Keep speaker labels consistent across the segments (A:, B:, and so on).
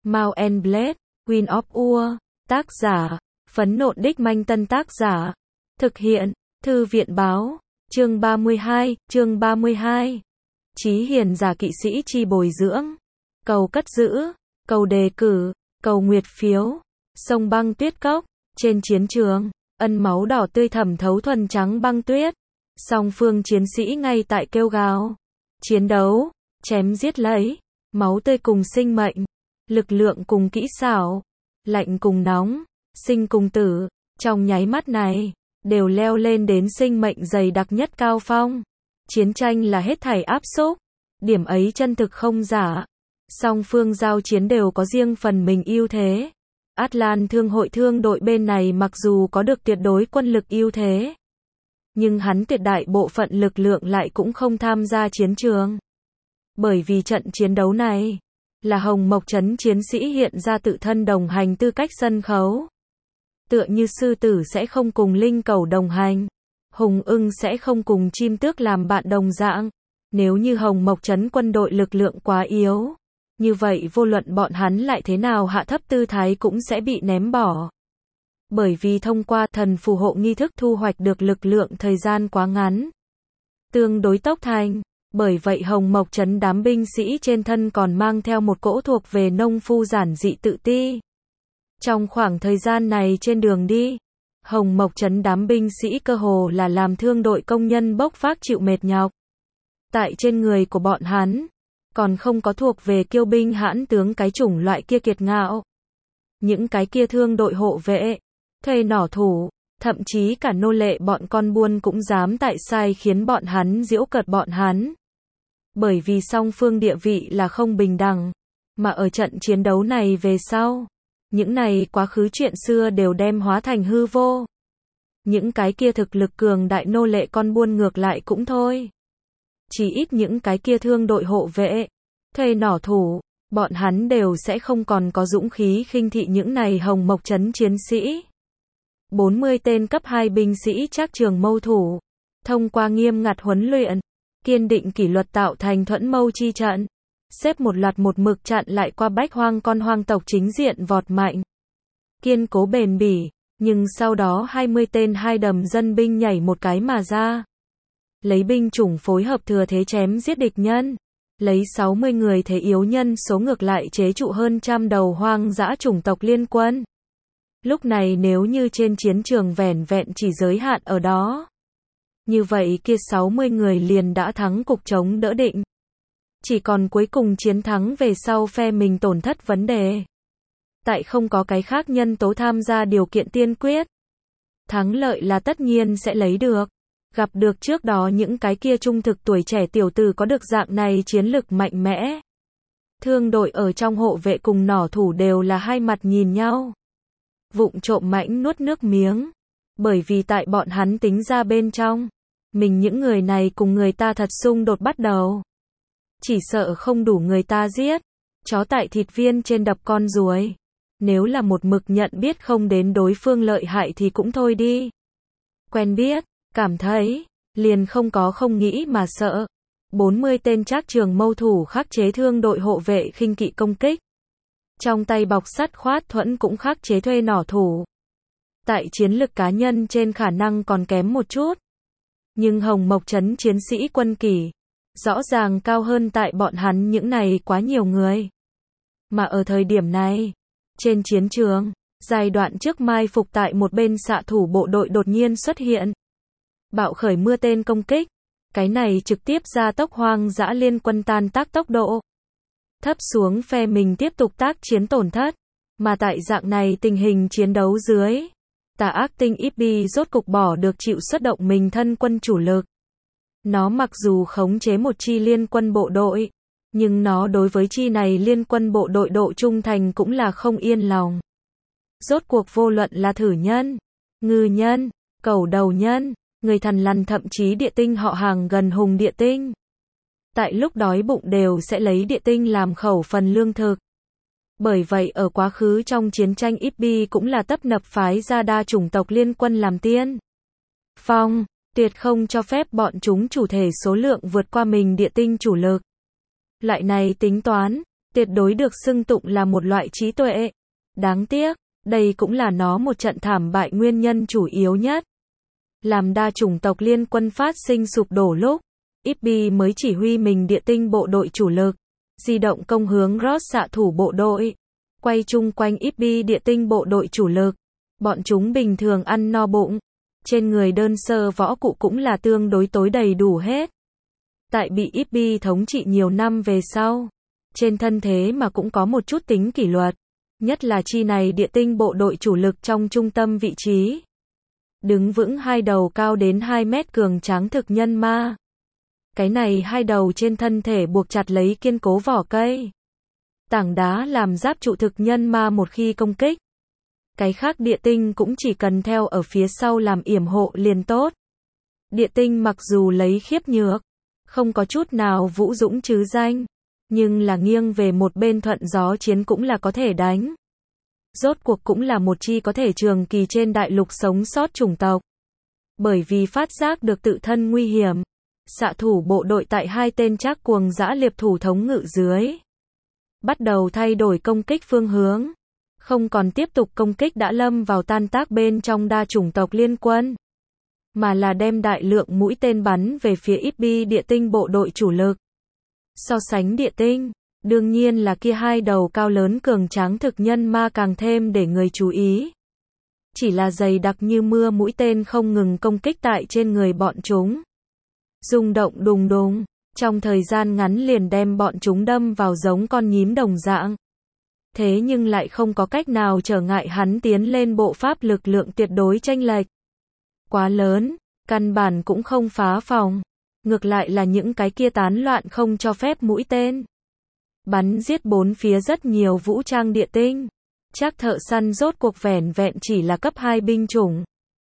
A: Mount and Blade, Queen of War, tác giả, Phấn Nộn Đích Manh Tân tác giả, thực hiện, Thư viện Báo, chương 32, Chí Hiền giả kỵ sĩ chi bồi dưỡng, cầu cất giữ, cầu đề cử, cầu nguyệt phiếu, sông băng tuyết cốc, trên chiến trường, ân máu đỏ tươi thẩm thấu thuần trắng băng tuyết, song phương chiến sĩ ngay tại kêu gào, chiến đấu, chém giết lấy, máu tươi cùng sinh mệnh, lực lượng cùng kỹ xảo, lạnh cùng nóng, sinh cùng tử, trong nháy mắt này, đều leo lên đến sinh mệnh dày đặc nhất cao phong. Chiến tranh là hết thảy áp xúc, điểm ấy chân thực không giả. Song phương giao chiến đều có riêng phần mình ưu thế. Atlan Thương hội thương đội bên này mặc dù có được tuyệt đối quân lực ưu thế, nhưng hắn tuyệt đại bộ phận lực lượng lại cũng không tham gia chiến trường. Bởi vì trận chiến đấu này, là Hồng Mộc Trấn chiến sĩ hiện ra tự thân đồng hành tư cách sân khấu. Tựa như sư tử sẽ không cùng linh cẩu đồng hành, hùng ưng sẽ không cùng chim tước làm bạn đồng dạng. Nếu như Hồng Mộc Trấn quân đội lực lượng quá yếu, như vậy vô luận bọn hắn lại thế nào hạ thấp tư thái cũng sẽ bị ném bỏ. Bởi vì thông qua thần phù hộ nghi thức thu hoạch được lực lượng thời gian quá ngắn, tương đối tốc thành. Bởi vậy Hồng Mộc Trấn đám binh sĩ trên thân còn mang theo một cỗ thuộc về nông phu giản dị tự ti. Trong khoảng thời gian này trên đường đi, Hồng Mộc Trấn đám binh sĩ cơ hồ là làm thương đội công nhân bốc vác chịu mệt nhọc. Tại trên người của bọn hắn, còn không có thuộc về kiêu binh hãn tướng cái chủng loại kia kiệt ngạo. Những cái kia thương đội hộ vệ, thuê nỏ thủ, thậm chí cả nô lệ bọn con buôn cũng dám tại sai khiến bọn hắn giễu cợt bọn hắn. Bởi vì song phương địa vị là không bình đẳng, mà ở trận chiến đấu này về sau, những này quá khứ chuyện xưa đều đem hóa thành hư vô. Những cái kia thực lực cường đại nô lệ con buôn ngược lại cũng thôi. Chỉ ít những cái kia thương đội hộ vệ, thuê nỏ thủ, bọn hắn đều sẽ không còn có dũng khí khinh thị những này Hồng Mộc Trấn chiến sĩ. 40 tên cấp 2 binh sĩ trác trường mâu thủ, thông qua nghiêm ngặt huấn luyện, kiên định kỷ luật tạo thành thuẫn mâu chi trận, xếp một loạt một mực chặn lại qua bách hoang con hoang tộc chính diện vọt mạnh. Kiên cố bền bỉ, nhưng sau đó 20 tên hai đầm dân binh nhảy một cái mà ra. Lấy binh chủng phối hợp thừa thế chém giết địch nhân. Lấy 60 người thế yếu nhân số ngược lại chế trụ hơn trăm đầu hoang dã chủng tộc liên quân. Lúc này nếu như trên chiến trường vẻn vẹn chỉ giới hạn ở đó, như vậy kia 60 người liền đã thắng cục chống đỡ định. Chỉ còn cuối cùng chiến thắng về sau phe mình tổn thất vấn đề. Tại không có cái khác nhân tố tham gia điều kiện tiên quyết. Thắng lợi là tất nhiên sẽ lấy được. Gặp được trước đó những cái kia trung thực tuổi trẻ tiểu tử có được dạng này chiến lực mạnh mẽ. Thương đội ở trong hộ vệ cùng nỏ thủ đều là hai mặt nhìn nhau. Vụng trộm mãnh nuốt nước miếng. Bởi vì tại bọn hắn tính ra bên trong, mình những người này cùng người ta thật xung đột bắt đầu. Chỉ sợ không đủ người ta giết. Chó tại thịt viên trên đập con ruồi. Nếu là một mực nhận biết không đến đối phương lợi hại thì cũng thôi đi. Quen biết, cảm thấy, liền không có không nghĩ mà sợ. 40 tên trác trường mâu thủ khắc chế thương đội hộ vệ khinh kỵ công kích. Trong tay bọc sắt khoát thuẫn cũng khắc chế thuê nỏ thủ. Tại chiến lực cá nhân trên khả năng còn kém một chút. Nhưng Hồng Mộc Trấn chiến sĩ quân kỷ, rõ ràng cao hơn tại bọn hắn những này quá nhiều người. Mà ở thời điểm này, trên chiến trường, giai đoạn trước mai phục tại một bên xạ thủ bộ đội đột nhiên xuất hiện. Bạo khởi mưa tên công kích. Cái này trực tiếp gia tốc hoang dã liên quân tan tác tốc độ. Thấp xuống phe mình tiếp tục tác chiến tổn thất. Mà tại dạng này tình hình chiến đấu dưới, tà ác tinh Ibbi rốt cục bỏ được chịu xuất động mình thân quân chủ lực. Nó mặc dù khống chế một chi liên quân bộ đội, nhưng nó đối với chi này liên quân bộ đội độ trung thành cũng là không yên lòng. Rốt cuộc vô luận là thử nhân, ngư nhân, cẩu đầu nhân, người thần lằn thậm chí địa tinh họ hàng gần hùng địa tinh. Tại lúc đói bụng đều sẽ lấy địa tinh làm khẩu phần lương thực. Bởi vậy ở quá khứ trong chiến tranh Ibbi cũng là tấp nập phái ra đa chủng tộc liên quân làm tiên phong, tuyệt không cho phép bọn chúng chủ thể số lượng vượt qua mình địa tinh chủ lực. Loại này tính toán, tuyệt đối được xưng tụng là một loại trí tuệ. Đáng tiếc, đây cũng là nó một trận thảm bại nguyên nhân chủ yếu nhất. Làm đa chủng tộc liên quân phát sinh sụp đổ lúc, Ippi mới chỉ huy mình địa tinh bộ đội chủ lực, di động công hướng Ross xạ thủ bộ đội, quay chung quanh Ippi địa tinh bộ đội chủ lực. Bọn chúng bình thường ăn no bụng, trên người đơn sơ võ cụ cũng là tương đối tối đầy đủ hết. Tại bị Ippi thống trị nhiều năm về sau, trên thân thế mà cũng có một chút tính kỷ luật, nhất là chi này địa tinh bộ đội chủ lực trong trung tâm vị trí. Đứng vững hai đầu cao đến 2 mét cường tráng thực nhân ma. Cái này hai đầu trên thân thể buộc chặt lấy kiên cố vỏ cây. Tảng đá làm giáp trụ thực nhân ma một khi công kích. Cái khác địa tinh cũng chỉ cần theo ở phía sau làm yểm hộ liền tốt. Địa tinh mặc dù lấy khiếp nhược, không có chút nào vũ dũng chứ danh, nhưng là nghiêng về một bên thuận gió chiến cũng là có thể đánh. Rốt cuộc cũng là một chi có thể trường kỳ trên đại lục sống sót chủng tộc. Bởi vì phát giác được tự thân nguy hiểm, xạ thủ bộ đội tại hai tên trác cuồng dã liệp thủ thống ngự dưới, bắt đầu thay đổi công kích phương hướng. Không còn tiếp tục công kích đã lâm vào tan tác bên trong đa chủng tộc liên quân, mà là đem đại lượng mũi tên bắn về phía Ippi địa tinh bộ đội chủ lực. So sánh địa tinh, đương nhiên là kia hai đầu cao lớn cường tráng thực nhân ma càng thêm để người chú ý. Chỉ là dày đặc như mưa mũi tên không ngừng công kích tại trên người bọn chúng. Rung động đùng đùng, trong thời gian ngắn liền đem bọn chúng đâm vào giống con nhím đồng dạng. Thế nhưng lại không có cách nào trở ngại hắn tiến lên bộ pháp lực lượng tuyệt đối chênh lệch. Quá lớn, căn bản cũng không phá phòng. Ngược lại là những cái kia tán loạn không cho phép mũi tên. Bắn giết bốn phía rất nhiều vũ trang địa tinh. Chắc thợ săn rốt cuộc vẻn vẹn chỉ là cấp 2 binh chủng.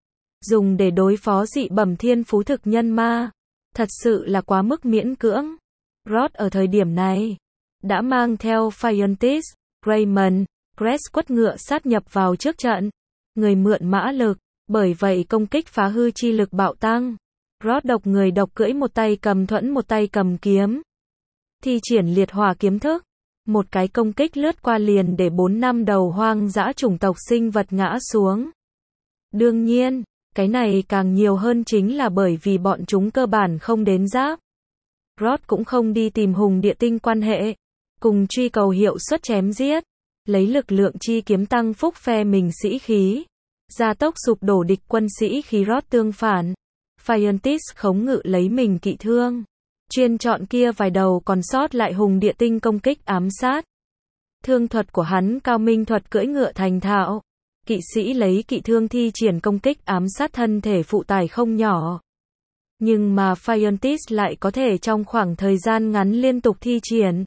A: Dùng để đối phó dị bẩm thiên phú thực nhân ma. Thật sự là quá mức miễn cưỡng. Roth ở thời điểm này đã mang theo Phiontis, Raymond, Crest quất ngựa sát nhập vào trước trận. Người mượn mã lực, bởi vậy công kích phá hư chi lực bạo tăng. Roth độc người độc cưỡi một tay cầm thuẫn một tay cầm kiếm. Thi triển liệt hỏa kiếm thức. Một cái công kích lướt qua liền để 4-5 đầu hoang dã chủng tộc sinh vật ngã xuống. Đương nhiên, cái này càng nhiều hơn chính là bởi vì bọn chúng cơ bản không đến giáp. Roth cũng không đi tìm hùng địa tinh quan hệ, cùng truy cầu hiệu suất chém giết, lấy lực lượng chi kiếm tăng phúc phe mình sĩ khí, gia tốc sụp đổ địch quân sĩ khí. Roth tương phản, Phiontis khống ngự lấy mình kỵ thương, chuyên chọn kia vài đầu còn sót lại hùng địa tinh công kích ám sát. Thương thuật của hắn cao minh, thuật cưỡi ngựa thành thạo. Kỵ sĩ lấy kỵ thương thi triển công kích ám sát thân thể phụ tải không nhỏ. Nhưng mà Phiontis lại có thể trong khoảng thời gian ngắn liên tục thi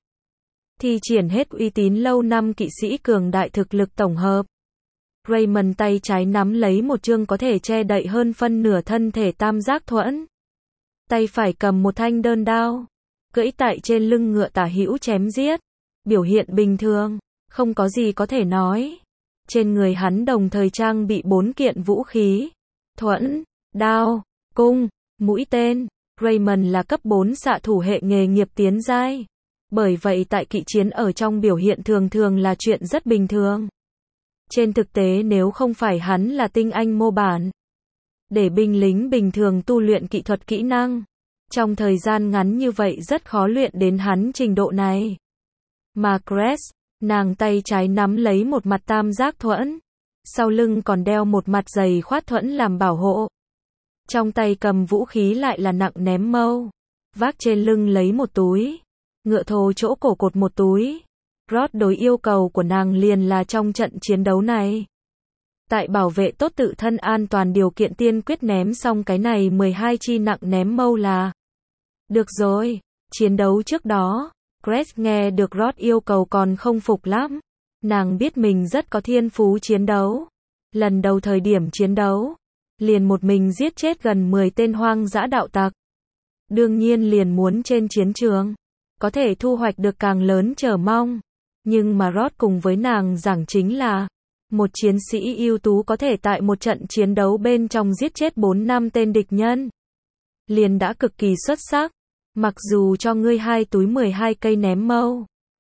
A: triển hết uy tín lâu năm kỵ sĩ cường đại thực lực tổng hợp. Raymond tay trái nắm lấy một chương có thể che đậy hơn phân nửa thân thể tam giác thuẫn. Tay phải cầm một thanh đơn đao, cưỡi tại trên lưng ngựa tả hữu chém giết. Biểu hiện bình thường, không có gì có thể nói. Trên người hắn đồng thời trang bị 4 kiện vũ khí: thuẫn, đao, cung, mũi tên. Raymond là cấp 4 xạ thủ hệ nghề nghiệp tiến giai. Bởi vậy tại kỵ chiến ở trong biểu hiện thường thường là chuyện rất bình thường. Trên thực tế nếu không phải hắn là tinh anh mô bản, để binh lính bình thường tu luyện kỹ thuật kỹ năng, trong thời gian ngắn như vậy rất khó luyện đến hắn trình độ này. Mà Crest, nàng tay trái nắm lấy một mặt tam giác thuẫn, sau lưng còn đeo một mặt giày khoát thuẫn làm bảo hộ. Trong tay cầm vũ khí lại là nặng ném mâu, vác trên lưng lấy một túi, ngựa thồ chỗ cổ cột một túi. Roth đối yêu cầu của nàng liền là trong trận chiến đấu này, tại bảo vệ tốt tự thân an toàn điều kiện tiên quyết ném xong cái này 12 chi nặng ném mâu là được rồi. Chiến đấu trước đó, Crest nghe được Roth yêu cầu còn không phục lắm. Nàng biết mình rất có thiên phú chiến đấu. Lần đầu thời điểm chiến đấu, liền một mình giết chết gần 10 tên hoang dã đạo tặc. Đương nhiên liền muốn trên chiến trường có thể thu hoạch được càng lớn chờ mong. Nhưng mà Roth cùng với nàng giảng chính là một chiến sĩ ưu tú có thể tại một trận chiến đấu bên trong giết chết 4-5 tên địch nhân, liền đã cực kỳ xuất sắc. Mặc dù cho ngươi 2 túi 12 cây ném mâu,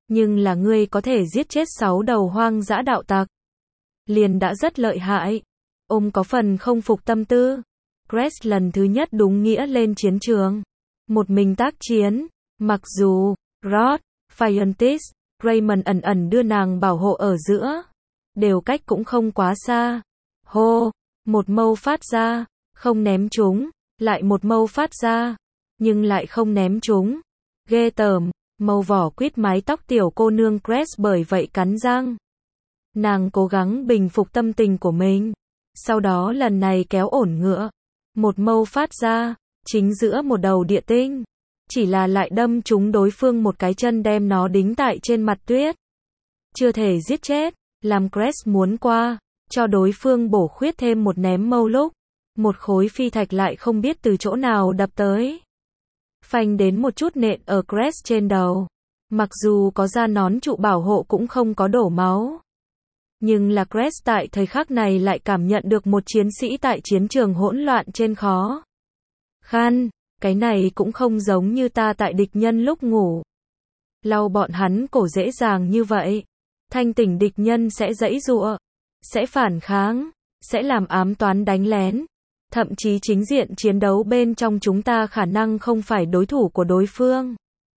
A: Nhưng là ngươi có thể giết chết 6 đầu hoang dã đạo tặc. Liền đã rất lợi hại. Ông có phần không phục tâm tư. Crest lần thứ nhất đúng nghĩa lên chiến trường. Một mình tác chiến. Mặc dù, Rod, Fiontis, Raymond ẩn ẩn đưa nàng bảo hộ ở giữa. Đều cách cũng không quá xa. Hô, một mâu phát ra, không ném chúng, lại một mâu phát ra, nhưng lại không ném chúng. Ghê tởm, màu vỏ quýt mái tóc tiểu cô nương Crest bởi vậy cắn răng. Nàng cố gắng bình phục tâm tình của mình. Sau đó lần này kéo ổn ngựa. Một mâu phát ra, chính giữa một đầu địa tinh. Chỉ là lại đâm trúng đối phương một cái chân đem nó đính tại trên mặt tuyết. Chưa thể giết chết, làm Crest muốn qua, cho đối phương bổ khuyết thêm một ném mâu lúc. Một khối phi thạch lại không biết từ chỗ nào đập tới. Phanh đến một chút nện ở Crest trên đầu. Mặc dù có ra nón trụ bảo hộ cũng không có đổ máu. Nhưng là Crest tại thời khắc này lại cảm nhận được một chiến sĩ tại chiến trường hỗn loạn trên khó khăn. Cái này cũng không giống như ta tại địch nhân lúc ngủ. Lau bọn hắn cổ dễ dàng như vậy. Thanh tỉnh địch nhân sẽ giãy giụa, sẽ phản kháng, sẽ làm ám toán đánh lén. Thậm chí chính diện chiến đấu bên trong chúng ta khả năng không phải đối thủ của đối phương.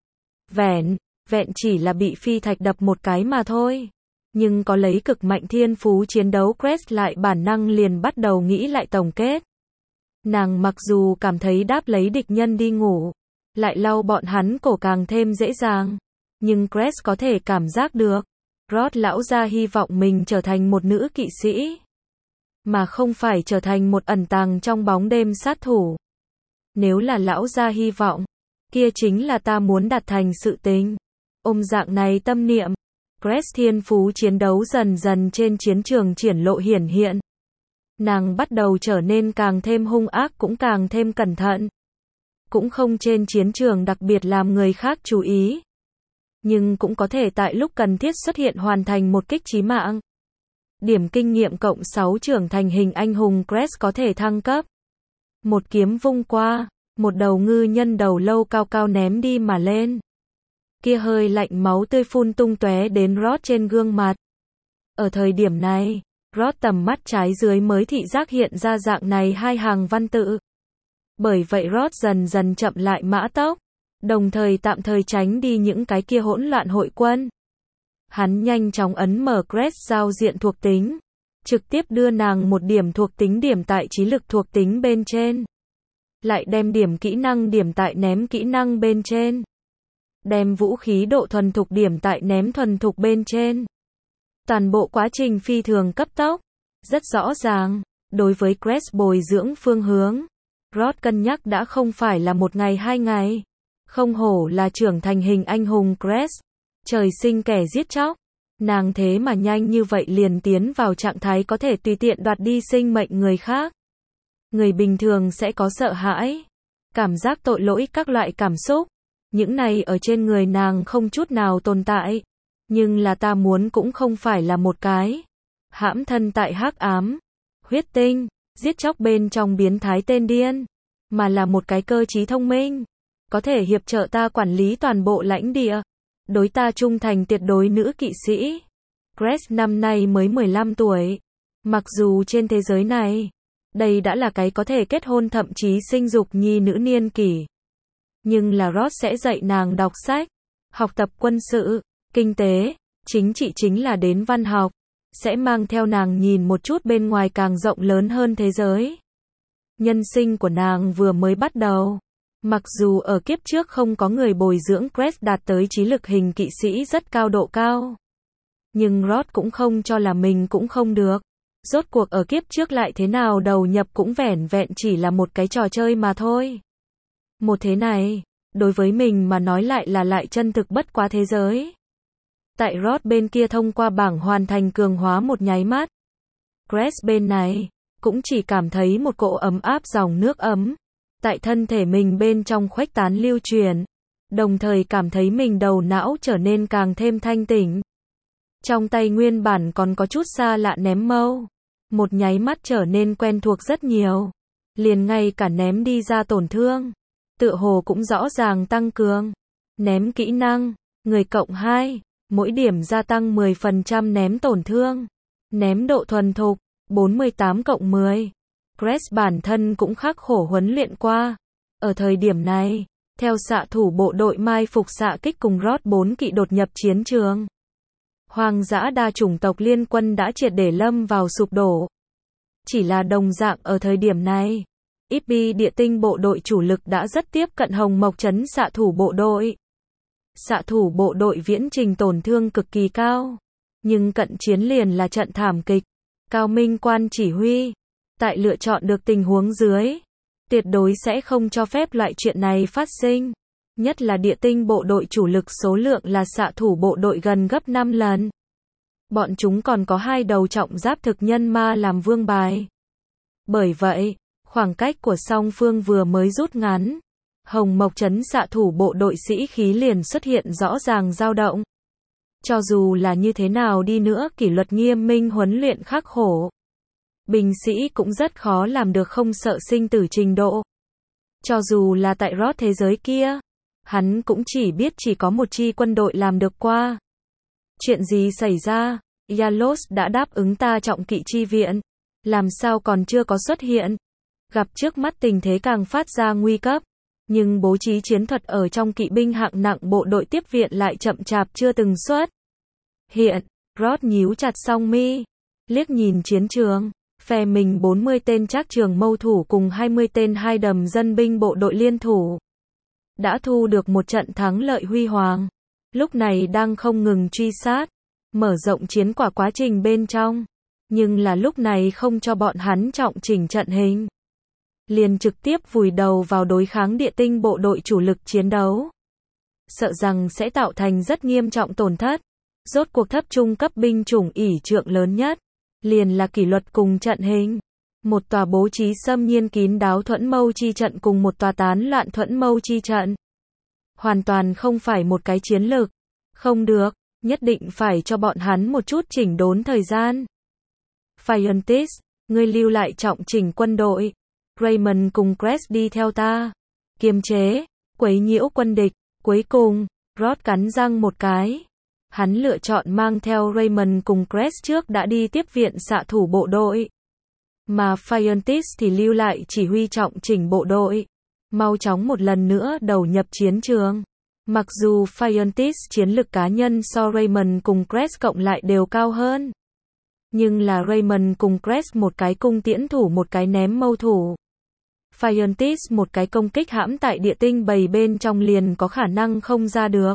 A: Vẹn chỉ là bị phi thạch đập một cái mà thôi. Nhưng có lấy cực mạnh thiên phú chiến đấu Crest lại bản năng liền bắt đầu nghĩ lại tổng kết. Nàng mặc dù cảm thấy đáp lấy địch nhân đi ngủ, lại lau bọn hắn cổ càng thêm dễ dàng. Nhưng Crest có thể cảm giác được, Rod lão gia hy vọng mình trở thành một nữ kỵ sĩ. Mà không phải trở thành một ẩn tàng trong bóng đêm sát thủ. Nếu là lão gia hy vọng, kia chính là ta muốn đạt thành sự tình. Ôm dạng này tâm niệm, Crest thiên phú chiến đấu dần dần trên chiến trường triển lộ hiển hiện. Nàng bắt đầu trở nên càng thêm hung ác cũng càng thêm cẩn thận. Cũng không trên chiến trường đặc biệt làm người khác chú ý. Nhưng cũng có thể tại lúc cần thiết xuất hiện hoàn thành một kích chí mạng. Điểm kinh nghiệm cộng 6 trưởng thành hình anh hùng Crest có thể thăng cấp. Một kiếm vung qua, một đầu ngư nhân đầu lâu cao cao ném đi mà lên. Kia hơi lạnh máu tươi phun tung tóe đến Rod trên gương mặt. Ở thời điểm này, Rod tầm mắt trái dưới mới thị giác hiện ra dạng này hai hàng văn tự. Bởi vậy Rod dần dần chậm lại mã tốc, đồng thời tạm thời tránh đi những cái kia hỗn loạn hội quân. Hắn nhanh chóng ấn mở Crest giao diện thuộc tính, trực tiếp đưa nàng một điểm thuộc tính điểm tại trí lực thuộc tính bên trên. Lại đem điểm kỹ năng điểm tại ném kỹ năng bên trên. Đem vũ khí độ thuần thục điểm tại ném thuần thục bên trên. Toàn bộ quá trình phi thường cấp tốc, rất rõ ràng. Đối với Crest bồi dưỡng phương hướng, Rod cân nhắc đã không phải là một ngày hai ngày. Không hổ là trưởng thành hình anh hùng Crest. Trời sinh kẻ giết chóc. Nàng thế mà nhanh như vậy liền tiến vào trạng thái có thể tùy tiện đoạt đi sinh mệnh người khác. Người bình thường sẽ có sợ hãi, cảm giác tội lỗi các loại cảm xúc. Những này ở trên người nàng không chút nào tồn tại. Nhưng là ta muốn cũng không phải là một cái hãm thân tại hắc ám, huyết tinh, giết chóc bên trong biến thái tên điên. Mà là một cái cơ trí thông minh. Có thể hiệp trợ ta quản lý toàn bộ lãnh địa. Đối ta trung thành tuyệt đối nữ kỵ sĩ. Crest năm nay mới 15 tuổi. Mặc dù trên thế giới này, đây đã là cái có thể kết hôn thậm chí sinh dục nhi nữ niên kỷ. Nhưng là Rod sẽ dạy nàng đọc sách, học tập quân sự, kinh tế, chính trị chính là đến văn học. Sẽ mang theo nàng nhìn một chút bên ngoài càng rộng lớn hơn thế giới. Nhân sinh của nàng vừa mới bắt đầu. Mặc dù ở kiếp trước không có người bồi dưỡng Crest đạt tới trí lực hình kỵ sĩ rất cao độ cao. Nhưng Rod cũng không cho là mình cũng không được. Rốt cuộc ở kiếp trước lại thế nào đầu nhập cũng vẻn vẹn chỉ là một cái trò chơi mà thôi. Một thế này, đối với mình mà nói lại là lại chân thực bất quá thế giới. Tại Rod bên kia thông qua bảng hoàn thành cường hóa một nháy mắt. Crest bên này, cũng chỉ cảm thấy một cỗ ấm áp dòng nước ấm. Tại thân thể mình bên trong khuếch tán lưu truyền. Đồng thời cảm thấy mình đầu não trở nên càng thêm thanh tỉnh. Trong tay nguyên bản còn có chút xa lạ ném mâu. Một nháy mắt trở nên quen thuộc rất nhiều. Liền ngay cả ném đi ra tổn thương. Tựa hồ cũng rõ ràng tăng cường. Ném kỹ năng. Người cộng 2. mỗi điểm gia tăng 10% ném tổn thương. Ném độ thuần thục, 48/10. Crest bản thân cũng khắc khổ huấn luyện qua. Ở thời điểm này, theo xạ thủ bộ đội mai phục xạ kích cùng Roth 4 kỵ đột nhập chiến trường. Hoang dã đa chủng tộc liên quân đã triệt để lâm vào sụp đổ. Chỉ là đồng dạng ở thời điểm này, IB địa tinh bộ đội chủ lực đã rất tiếp cận Hồng Mộc trấn xạ thủ bộ đội. Xạ thủ bộ đội viễn trình tổn thương cực kỳ cao, nhưng cận chiến liền là trận thảm kịch. Cao Minh quan chỉ huy, tại lựa chọn được tình huống dưới, tuyệt đối sẽ không cho phép loại chuyện này phát sinh. Nhất là địa tinh bộ đội chủ lực số lượng là xạ thủ bộ đội gần gấp 5 lần. Bọn chúng còn có 2 đầu trọng giáp thực nhân ma làm vương bài. Bởi vậy, khoảng cách của song phương vừa mới rút ngắn, Hồng Mộc trấn xạ thủ bộ đội sĩ khí liền xuất hiện rõ ràng dao động. Cho dù là như thế nào đi nữa, kỷ luật nghiêm minh, huấn luyện khắc khổ, binh sĩ cũng rất khó làm được không sợ sinh tử trình độ. Cho dù là tại Roth thế giới kia, hắn cũng chỉ biết chỉ có một chi quân đội làm được qua. Chuyện gì xảy ra? Yalos đã đáp ứng ta trọng kỵ chi viện, làm sao còn chưa có xuất hiện? Gặp trước mắt tình thế càng phát ra nguy cấp, nhưng bố trí chiến thuật ở trong kỵ binh hạng nặng bộ đội tiếp viện lại chậm chạp chưa từng xuất hiện. Roth nhíu chặt song mi, liếc nhìn chiến trường, phe mình 40 tên trác trường mâu thủ cùng 20 tên hai đầm dân binh bộ đội liên thủ, đã thu được một trận thắng lợi huy hoàng. Lúc này đang không ngừng truy sát, mở rộng chiến quả quá trình bên trong, nhưng là lúc này không cho bọn hắn trọng chỉnh trận hình, liền trực tiếp vùi đầu vào đối kháng địa tinh bộ đội chủ lực chiến đấu. Sợ rằng sẽ tạo thành rất nghiêm trọng tổn thất. Rốt cuộc thấp trung cấp binh chủng ỷ trượng lớn nhất, liền là kỷ luật cùng trận hình. Một tòa bố trí xâm nhiên kín đáo thuẫn mâu chi trận cùng một tòa tán loạn thuẫn mâu chi trận. Hoàn toàn không phải một cái chiến lược. Không được, nhất định phải cho bọn hắn một chút chỉnh đốn thời gian. Phiontis, ngươi lưu lại trọng chỉnh quân đội. Raymond cùng Crest đi theo ta. Kiềm chế, quấy nhiễu quân địch. Cuối cùng, Roth cắn răng một cái. Hắn lựa chọn mang theo Raymond cùng Crest trước đã đi tiếp viện xạ thủ bộ đội. Mà Phiontis thì lưu lại chỉ huy trọng chỉnh bộ đội. Mau chóng một lần nữa đầu nhập chiến trường. Mặc dù Phiontis chiến lực cá nhân so Raymond cùng Crest cộng lại đều cao hơn. Nhưng là Raymond cùng Crest một cái cung tiễn thủ một cái ném mâu thủ. Phiontis một cái công kích hãm tại địa tinh bầy bên trong liền có khả năng không ra được.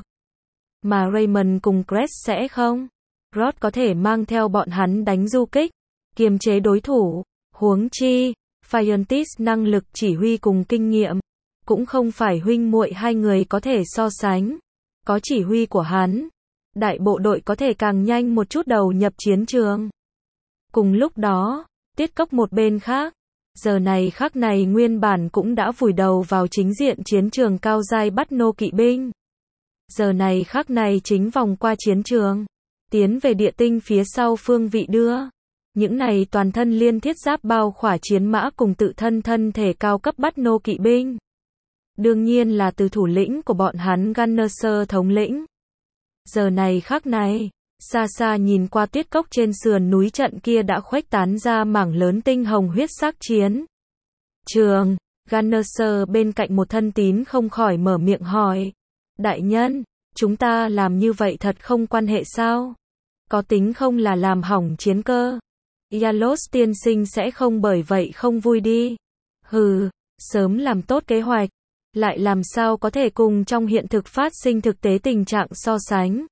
A: Mà Raymond cùng Crest sẽ không. Roth có thể mang theo bọn hắn đánh du kích, kiềm chế đối thủ. Huống chi, Phiontis năng lực chỉ huy cùng kinh nghiệm, cũng không phải huynh muội hai người có thể so sánh. Có chỉ huy của hắn, đại bộ đội có thể càng nhanh một chút đầu nhập chiến trường. Cùng lúc đó, Tiết Cốc một bên khác, giờ này khắc này nguyên bản cũng đã vùi đầu vào chính diện chiến trường cao giai bắt nô kỵ binh. Giờ này khắc này chính vòng qua chiến trường, tiến về địa tinh phía sau phương vị đưa. Những này toàn thân liên thiết giáp bao khỏa chiến mã cùng tự thân thân thể cao cấp bắt nô kỵ binh. Đương nhiên là từ thủ lĩnh của bọn hắn Gunner thống lĩnh. Giờ này khắc này, xa xa nhìn qua Tiết Cốc trên sườn núi trận kia đã khuếch tán ra mảng lớn tinh hồng huyết sắc chiến trường. Gunner bên cạnh một thân tín không khỏi mở miệng hỏi. Đại nhân, chúng ta làm như vậy thật không quan hệ sao? Có tính không là làm hỏng chiến cơ? Yalos tiên sinh sẽ không bởi vậy không vui đi. Hừ, sớm làm tốt kế hoạch, lại làm sao có thể cùng trong hiện thực phát sinh thực tế tình trạng so sánh.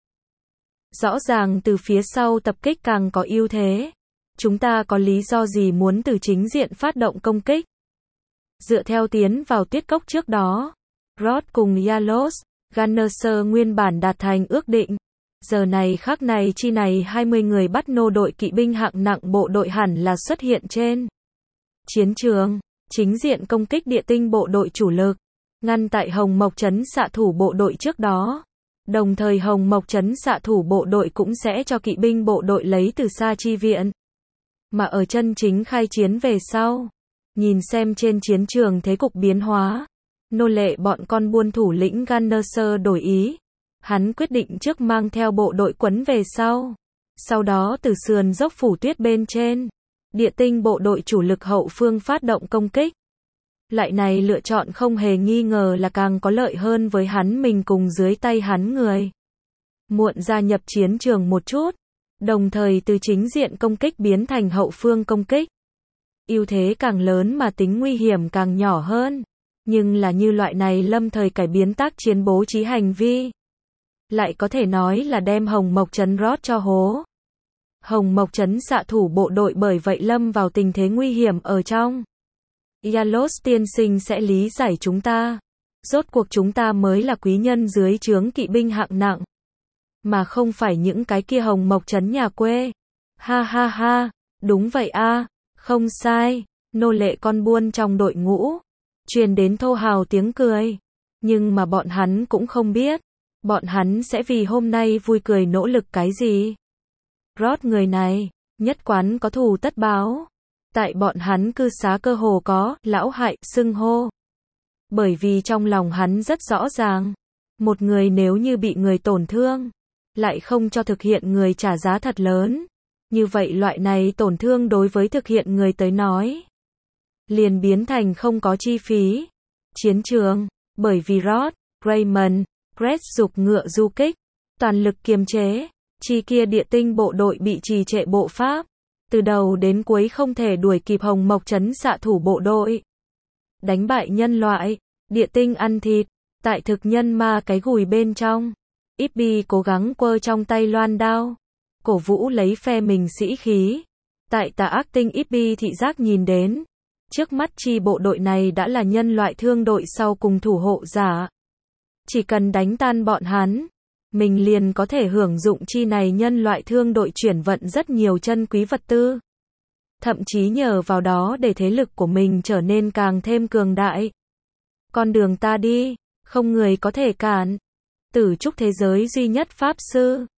A: Rõ ràng từ phía sau tập kích càng có ưu thế. Chúng ta có lý do gì muốn từ chính diện phát động công kích? Dựa theo tiến vào Tiết Cốc trước đó, Roth cùng Yalos, Gunner nguyên bản đạt thành ước định. Giờ này khắc này chi này 20 người bắt nô đội kỵ binh hạng nặng bộ đội hẳn là xuất hiện trên chiến trường, chính diện công kích địa tinh bộ đội chủ lực, ngăn tại Hồng Mộc trấn xạ thủ bộ đội trước đó. Đồng thời Hồng Mộc trấn xạ thủ bộ đội cũng sẽ cho kỵ binh bộ đội lấy từ xa chi viện. Mà ở chân chính khai chiến về sau, nhìn xem trên chiến trường thế cục biến hóa, nô lệ bọn con buôn thủ lĩnh Gunner đổi ý, hắn quyết định trước mang theo bộ đội quấn về sau đó từ sườn dốc phủ tuyết bên trên, địa tinh bộ đội chủ lực hậu phương phát động công kích. Loại này lựa chọn không hề nghi ngờ là càng có lợi hơn với hắn mình cùng dưới tay hắn người. Muộn gia nhập chiến trường một chút, đồng thời từ chính diện công kích biến thành hậu phương công kích. Ưu thế càng lớn mà tính nguy hiểm càng nhỏ hơn. Nhưng là như loại này lâm thời cải biến tác chiến bố trí hành vi, lại có thể nói là đem Hồng Mộc Trấn rót cho hố. Hồng Mộc Trấn xạ thủ bộ đội bởi vậy lâm vào tình thế nguy hiểm ở trong. Yalos tiên sinh sẽ lý giải chúng ta. Rốt cuộc chúng ta mới là quý nhân dưới trướng kỵ binh hạng nặng, mà không phải những cái kia Hồng Mộc Trấn nhà quê. Ha ha ha, đúng vậy a, không sai, nô lệ con buôn trong đội ngũ. Truyền đến thô hào tiếng cười. Nhưng mà bọn hắn cũng không biết, bọn hắn sẽ vì hôm nay vui cười nỗ lực cái gì. Rod người này, nhất quán có thù tất báo. Tại bọn hắn cư xá cơ hồ có lão hại xưng hô. Bởi vì trong lòng hắn rất rõ ràng, một người nếu như bị người tổn thương, lại không cho thực hiện người trả giá thật lớn, như vậy loại này tổn thương đối với thực hiện người tới nói, liền biến thành không có chi phí. Chiến trường, bởi vì Rod, Raymond, Brett giục ngựa du kích, toàn lực kiềm chế, chi kia địa tinh bộ đội bị trì trệ bộ pháp, từ đầu đến cuối không thể đuổi kịp Hồng Mộc Trấn xạ thủ bộ đội. Đánh bại nhân loại, địa tinh ăn thịt, tại thực nhân ma cái gùi bên trong. Ibby cố gắng quơ trong tay loan đao, cổ vũ lấy phe mình sĩ khí. Tại tà ác tinh Ibby thị giác nhìn đến, trước mắt chi bộ đội này đã là nhân loại thương đội sau cùng thủ hộ giả. Chỉ cần đánh tan bọn hắn, mình liền có thể hưởng dụng chi này nhân loại thương đội chuyển vận rất nhiều chân quý vật tư. Thậm chí nhờ vào đó để thế lực của mình trở nên càng thêm cường đại. Con đường ta đi, không người có thể cản. Tử trúc thế giới duy nhất pháp sư.